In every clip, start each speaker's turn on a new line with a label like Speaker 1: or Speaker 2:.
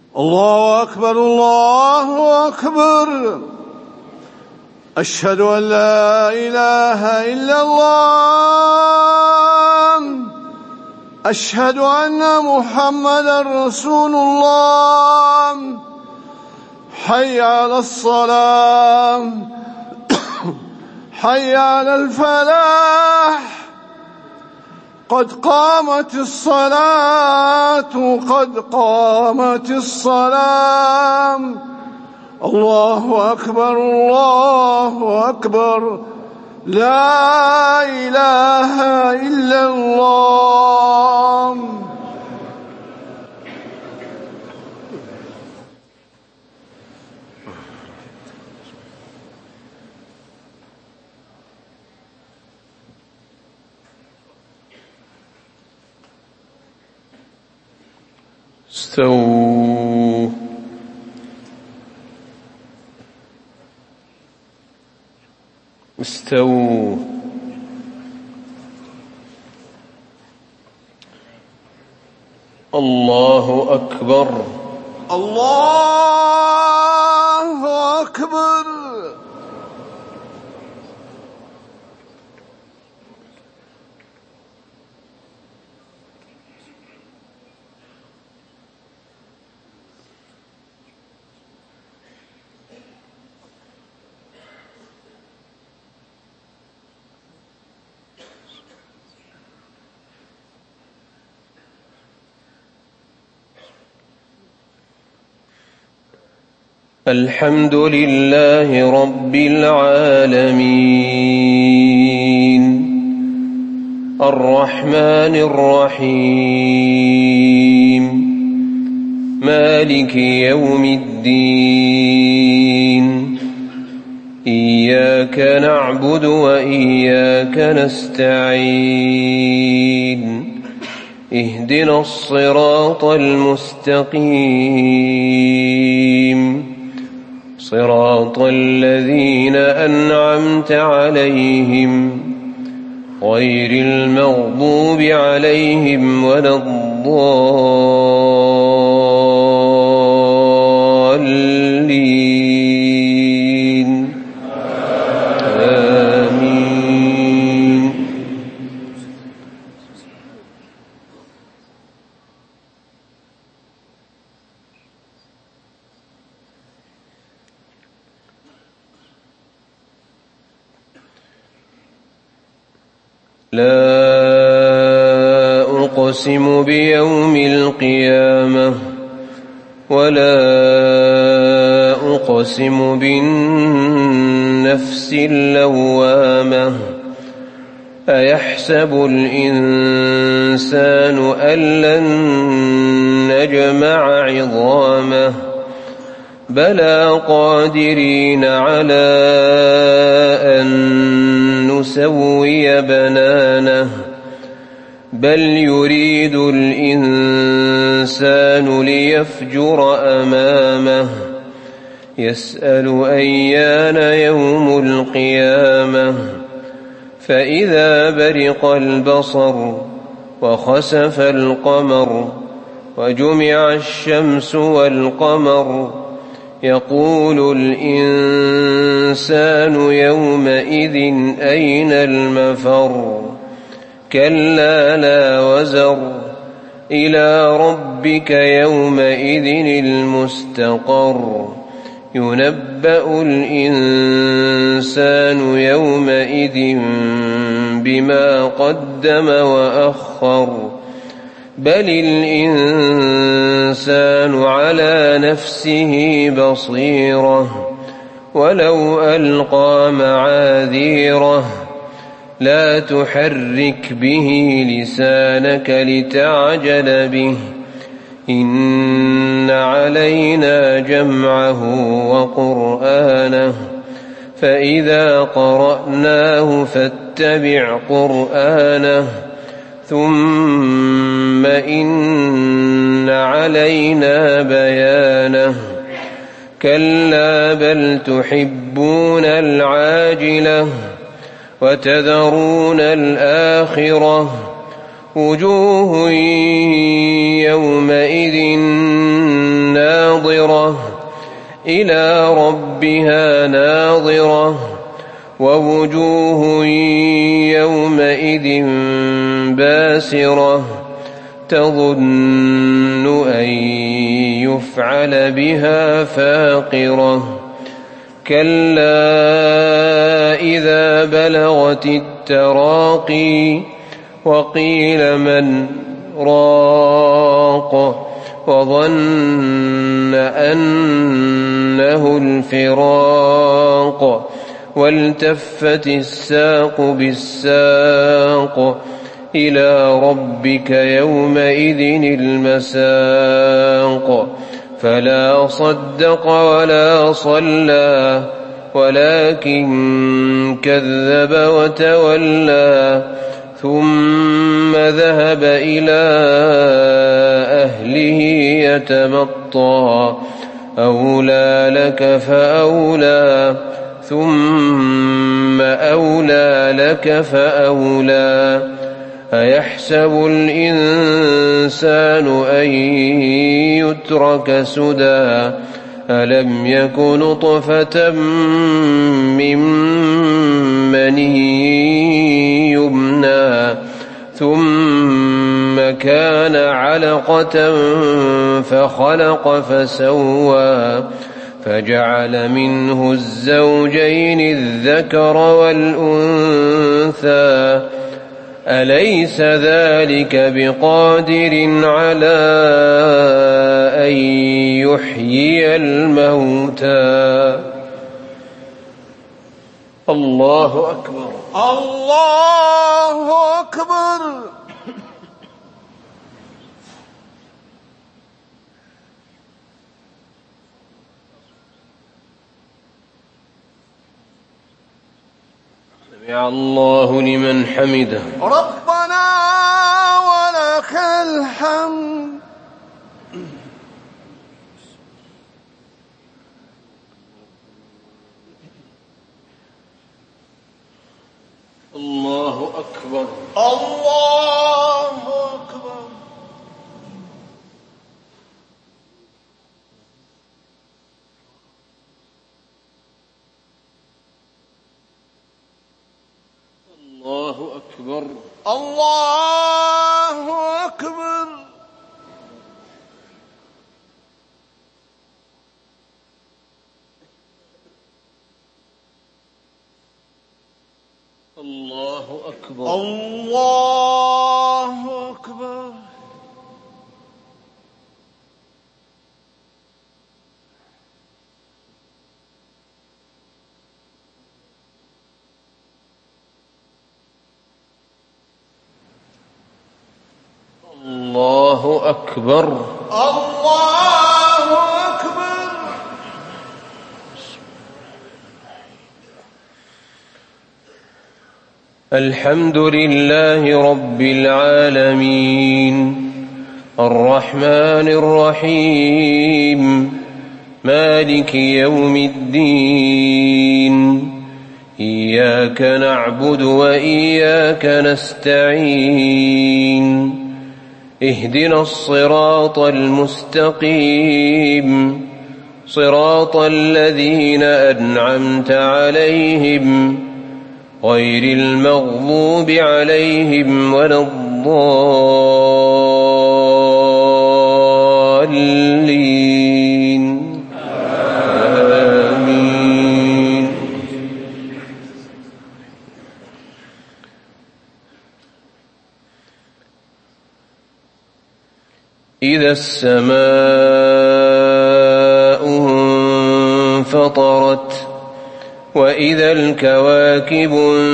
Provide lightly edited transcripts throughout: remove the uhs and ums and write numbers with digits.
Speaker 1: الله أكبر الله أكبر. أشهد أن لا إله إلا الله. أشهد أن محمدا رسول الله. حي على الصلاة، حي على الفلاح، قد قامت الصلاة، قد قامت الصلاة. الله أكبر الله أكبر. لا إله إلا الله.
Speaker 2: استووا استووا. الله أكبر
Speaker 1: الله أكبر.
Speaker 2: الحمد لله رب العالمين الرحمن الرحيم مالك يوم الدين. إياك نعبد وإياك نستعين. اهدنا الصراط المستقيم صراط الذين أنعمت عليهم غير المغضوب عليهم ولا الضالين. آمين. لا أقسم بيوم القيامة ولا أقسم بالنفس اللوامة. أيحسب الإنسان أن لن نجمع عظامه بلى قادرين على أن نسوي بنانه بل يريد الإنسان ليفجر أمامه يسأل أيان يوم القيامة. فإذا برق البصر وخسف القمر وجمع الشمس والقمر يقول الإنسان يومئذ أين المفر. كلا لا وزر إلى ربك يومئذ المستقر. ينبأ الإنسان يومئذ بما قدم وأخر بل الإنسان على نفسه بصيرة ولو ألقى معاذيره. لا تحرك به لسانك لتعجل به إن علينا جمعه وقرآنه فإذا قرأناه فاتبع قرآنه ثم إن علينا بيانه. كلا بل تحبون العاجلة وتذرون الآخرة وجوه يومئذ ناظرة ناظرة إلى ربها ناظرة ووجوه يومئذ باسرة تظن أن يفعل بها فاقرة كلا إذا بلغت التراقي وقيل من راق وظن أنه الفراق والتفت الساق بالساق إلى ربك يومئذ المساق فلا صدق ولا صلى ولكن كذب وتولى ثم ذهب إلى أهله يتمطى أولى لك فأولى ثم أولى لك فأولى أيحسب الإنسان أن يترك سدى ألم يك نطفة من مني يمنى ثم كان علقة فخلق فسوى فجعل منه الزوجين الذكر والأنثى أليس ذلك بقادر على أن يحيي الموتى الله أكبر
Speaker 1: الله أكبر
Speaker 2: سمع الله لمن حمده
Speaker 1: ربنا ولك الحمد
Speaker 2: الله أكبر
Speaker 1: الله أكبر
Speaker 2: الله أكبر
Speaker 1: الله أكبر
Speaker 2: الله أكبر
Speaker 1: الله أكبر
Speaker 2: الله أكبر
Speaker 1: الله أكبر
Speaker 2: الحمد لله رب العالمين الرحمن الرحيم مالك يوم الدين إياك نعبد وإياك نستعين اهدنا الصراط المستقيم صراط الذين أنعمت عليهم غير المغضوب عليهم ولا الضالين آمين إذا السماء انفطرت وإذا الكواكب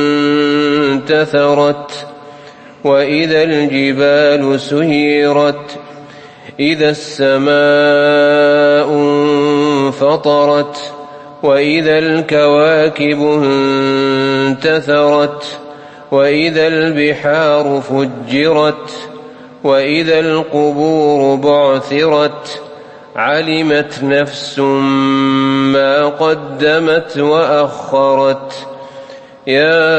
Speaker 2: انتثرت وإذا الجبال سيرت إذا السماء انفطرت وإذا الكواكب انتثرت وإذا البحار فجرت وإذا القبور بعثرت علمت نفس ما قدمت وأخرت يا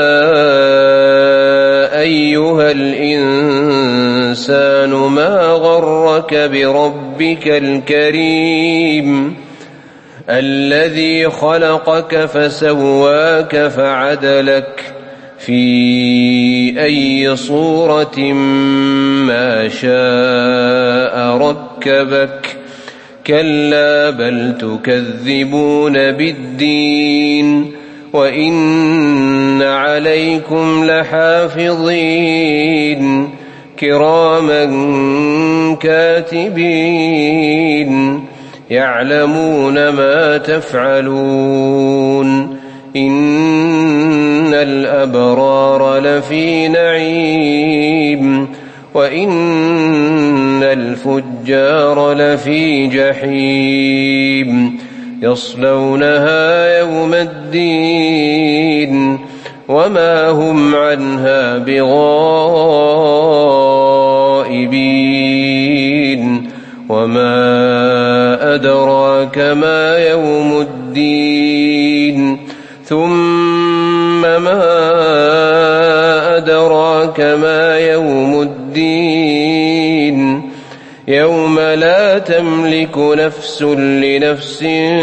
Speaker 2: أيها الإنسان ما غرك بربك ربك الكريم الذي خلقك فسواك فعدلك في أي صورة ما شاء ركبك كلا بل تكذبون بالدين وإن عليكم لحافظين كراما كاتبين يعلمون ما تفعلون إن الأبرار لفي نعيم وإن الفجار لفي جحيم يصلونها يوم الدين وما هم عنها بغائبين وما أدراك ما يوم الدين ثم ما أدراك ما يوم الدين يوم لا تملك نفس لنفس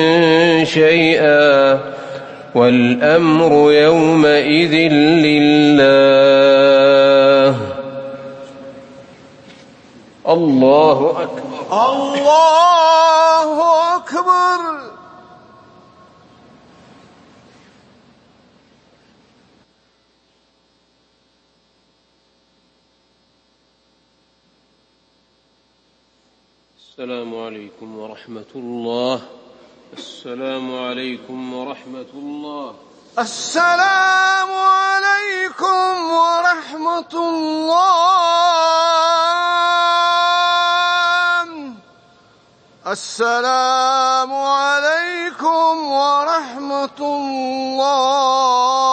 Speaker 2: شيئا والأمر يومئذ لله. الله أكبر.
Speaker 1: الله أكبر.
Speaker 2: السلام عليكم ورحمة الله. السلام عليكم ورحمة الله.
Speaker 1: السلام عليكم ورحمة الله. السلام عليكم ورحمة الله.